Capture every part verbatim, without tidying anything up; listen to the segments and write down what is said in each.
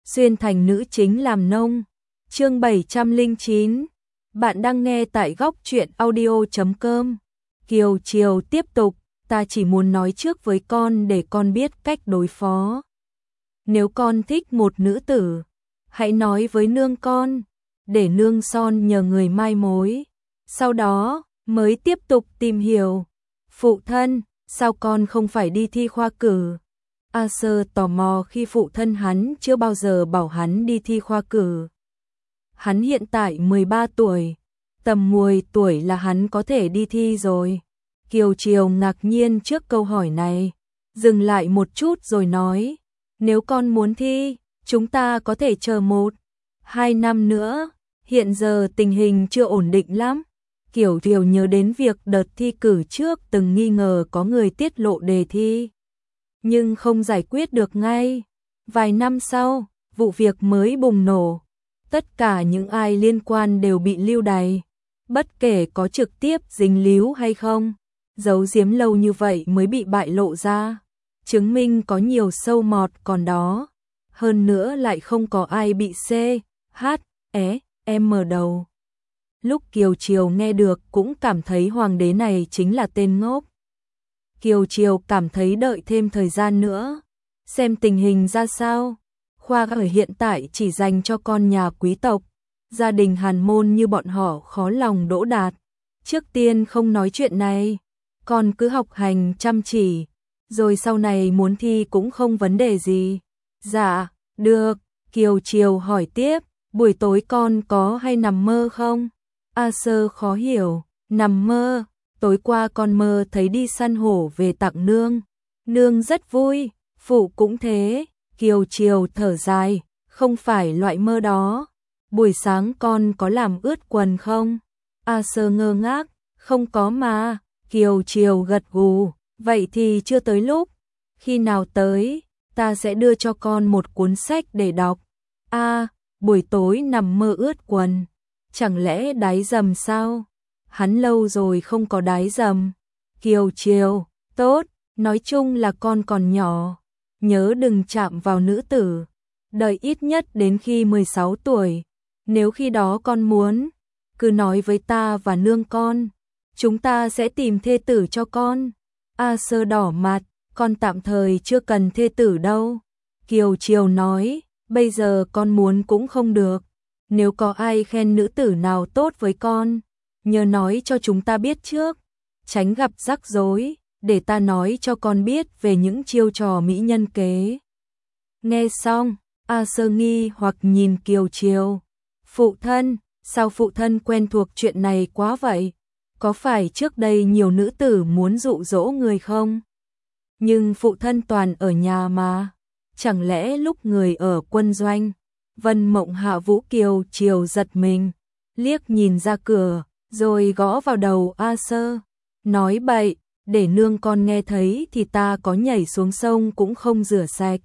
xuyên thành nữ chính làm nông. Chương bảy trăm lẻ chín. Bạn đang nghe tại góc truyện audio chấm com. Kiều Triều tiếp tục, ta chỉ muốn nói trước với con để con biết cách đối phó. Nếu con thích một nữ tử, hãy nói với nương con, để nương son nhờ người mai mối. Sau đó, mới tiếp tục tìm hiểu. Phụ thân, sao con không phải đi thi khoa cử? A Sơ tò mò khi phụ thân hắn chưa bao giờ bảo hắn đi thi khoa cử. Hắn hiện tại mười ba tuổi, tầm mười tuổi là hắn có thể đi thi rồi. Kiều Triều ngạc nhiên trước câu hỏi này, dừng lại một chút rồi nói, nếu con muốn thi, chúng ta có thể chờ một, hai năm nữa, hiện giờ tình hình chưa ổn định lắm. Kiều Triều nhớ đến việc đợt thi cử trước từng nghi ngờ có người tiết lộ đề thi, nhưng không giải quyết được ngay. Vài năm sau, vụ việc mới bùng nổ. Tất cả những ai liên quan đều bị lưu đày, bất kể có trực tiếp dính líu hay không. Giấu giếm lâu như vậy mới bị bại lộ ra, chứng minh có nhiều sâu mọt còn đó. Hơn nữa lại không có ai bị C, H, E, M đầu. Lúc Kiều Triều nghe được cũng cảm thấy hoàng đế này chính là tên ngốc. Kiều Triều cảm thấy đợi thêm thời gian nữa, xem tình hình ra sao. Khoa ở hiện tại chỉ dành cho con nhà quý tộc, gia đình hàn môn như bọn họ khó lòng đỗ đạt. Trước tiên không nói chuyện này, con cứ học hành chăm chỉ, rồi sau này muốn thi cũng không vấn đề gì. Dạ, được. Kiều Triều hỏi tiếp, buổi tối con có hay nằm mơ không? A Sơ khó hiểu, nằm mơ, tối qua con mơ thấy đi săn hổ về tặng nương. Nương rất vui, phụ cũng thế. Kiều Triều thở dài, không phải loại mơ đó. Buổi sáng con có làm ướt quần không? A Sơ ngơ ngác, không có mà. Kiều Triều gật gù, vậy thì chưa tới lúc. Khi nào tới, ta sẽ đưa cho con một cuốn sách để đọc. A, à, buổi tối nằm mơ ướt quần, chẳng lẽ đáy dầm sao? Hắn lâu rồi không có đáy dầm. Kiều Triều, tốt, nói chung là con còn nhỏ, nhớ đừng chạm vào nữ tử, đợi ít nhất đến khi mười sáu tuổi. Nếu khi đó con muốn, cứ nói với ta và nương con, chúng ta sẽ tìm thê tử cho con. A Sơ đỏ mặt, con tạm thời chưa cần thê tử đâu. Kiều Triều nói, bây giờ con muốn cũng không được. Nếu có ai khen nữ tử nào tốt với con, nhớ nói cho chúng ta biết trước, tránh gặp rắc rối, để ta nói cho con biết về những chiêu trò mỹ nhân kế. Nghe xong, A Sơ nghi hoặc nhìn Kiều Triều. Phụ thân, sao phụ thân quen thuộc chuyện này quá vậy? Có phải trước đây nhiều nữ tử muốn dụ dỗ người không? Nhưng phụ thân toàn ở nhà mà, chẳng lẽ lúc người ở quân doanh? Vân Mộng Hạ Vũ Kiều Triều giật mình, liếc nhìn ra cửa, rồi gõ vào đầu A Sơ, nói bậy, để nương con nghe thấy thì ta có nhảy xuống sông cũng không rửa sạch.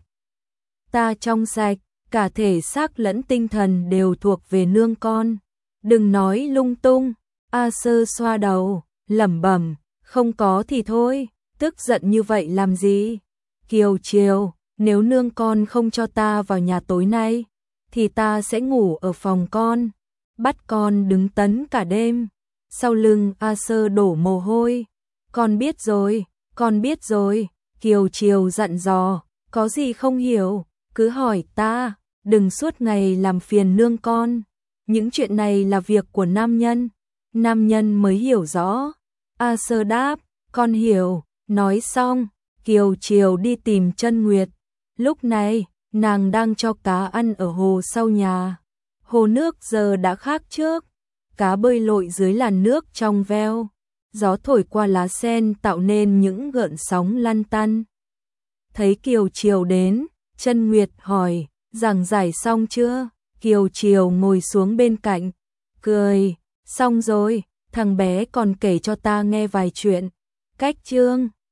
Ta trong sạch, cả thể xác lẫn tinh thần đều thuộc về nương con, đừng nói lung tung. A Sơ xoa đầu, lẩm bẩm, không có thì thôi, tức giận như vậy làm gì? Kiều Triều, nếu nương con không cho ta vào nhà tối nay, thì ta sẽ ngủ ở phòng con, bắt con đứng tấn cả đêm. Sau lưng A Sơ đổ mồ hôi. Con biết rồi, con biết rồi. Kiều Triều dặn dò, có gì không hiểu, cứ hỏi ta, đừng suốt ngày làm phiền nương con. Những chuyện này là việc của nam nhân, nam nhân mới hiểu rõ. A Sơ đáp, con hiểu. Nói xong, Kiều Triều đi tìm Chân Nguyệt. Lúc này, nàng đang cho cá ăn ở hồ sau nhà. Hồ nước giờ đã khác trước, cá bơi lội dưới làn nước trong veo, gió thổi qua lá sen tạo nên những gợn sóng lăn tăn. Thấy Kiều Triều đến, Chân Nguyệt hỏi, giảng giải xong chưa? Kiều Triều ngồi xuống bên cạnh, cười, xong rồi, thằng bé còn kể cho ta nghe vài chuyện. Cách chương